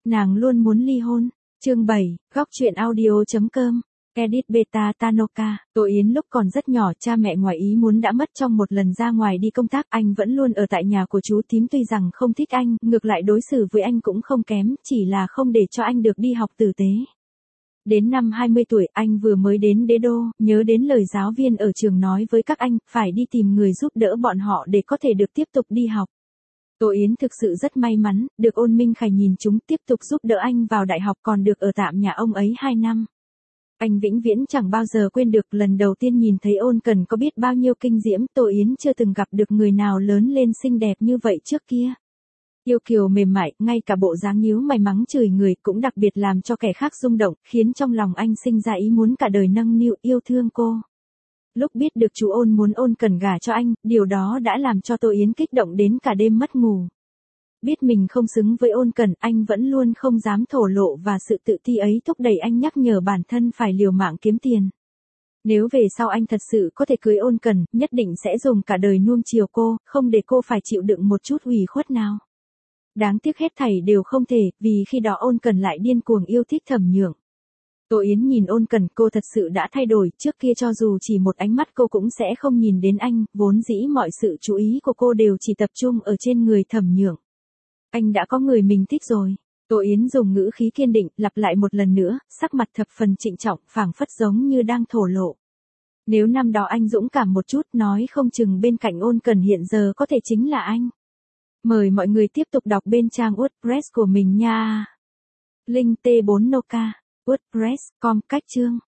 Nàng luôn muốn ly hôn. Chương 7, góc truyện audio.com. Edit Beta Tanoka. Tô Yến lúc còn rất nhỏ, cha mẹ ngoài ý muốn đã mất trong một lần ra ngoài đi công tác, anh vẫn luôn ở tại nhà của chú thím, tuy rằng không thích anh, ngược lại đối xử với anh cũng không kém, chỉ là không để cho anh được đi học tử tế. Đến năm 20 tuổi, anh vừa mới đến Đế Đô, nhớ đến lời giáo viên ở trường nói với các anh, phải đi tìm người giúp đỡ bọn họ để có thể được tiếp tục đi học. Tô Yến thực sự rất may mắn, được Ôn Minh Khải nhìn chúng tiếp tục giúp đỡ anh vào đại học, còn được ở tạm nhà ông ấy 2 năm. Anh vĩnh viễn chẳng bao giờ quên được lần đầu tiên nhìn thấy Ôn Cần có biết bao nhiêu kinh diễm, Tô Yến chưa từng gặp được người nào lớn lên xinh đẹp như vậy trước kia. Yêu kiều mềm mại, ngay cả bộ dáng nhíu mày mắng chửi người cũng đặc biệt làm cho kẻ khác rung động, khiến trong lòng anh sinh ra ý muốn cả đời nâng niu yêu thương cô. Lúc biết được chú Ôn muốn Ôn Cần gả cho anh, điều đó đã làm cho Tô Yến kích động đến cả đêm mất ngủ. Biết mình không xứng với Ôn Cần, anh vẫn luôn không dám thổ lộ, và sự tự ti ấy thúc đẩy anh nhắc nhở bản thân phải liều mạng kiếm tiền. Nếu về sau anh thật sự có thể cưới Ôn Cần, nhất định sẽ dùng cả đời nuông chiều cô, không để cô phải chịu đựng một chút ủy khuất nào. Đáng tiếc hết thảy đều không thể, vì khi đó Ôn Cần lại điên cuồng yêu thích Thẩm Nhượng. Tô Yến nhìn Ôn Cần, cô thật sự đã thay đổi, trước kia cho dù chỉ một ánh mắt cô cũng sẽ không nhìn đến anh, vốn dĩ mọi sự chú ý của cô đều chỉ tập trung ở trên người Thẩm Nhượng. Anh đã có người mình thích rồi. Tô Yến dùng ngữ khí kiên định, lặp lại một lần nữa, sắc mặt thập phần trịnh trọng, phảng phất giống như đang thổ lộ. Nếu năm đó anh dũng cảm một chút, nói không chừng bên cạnh Ôn Cần hiện giờ có thể chính là anh. Mời mọi người tiếp tục đọc bên trang WordPress của mình nha. Link T4 Noka, WordPress.com, cách chương.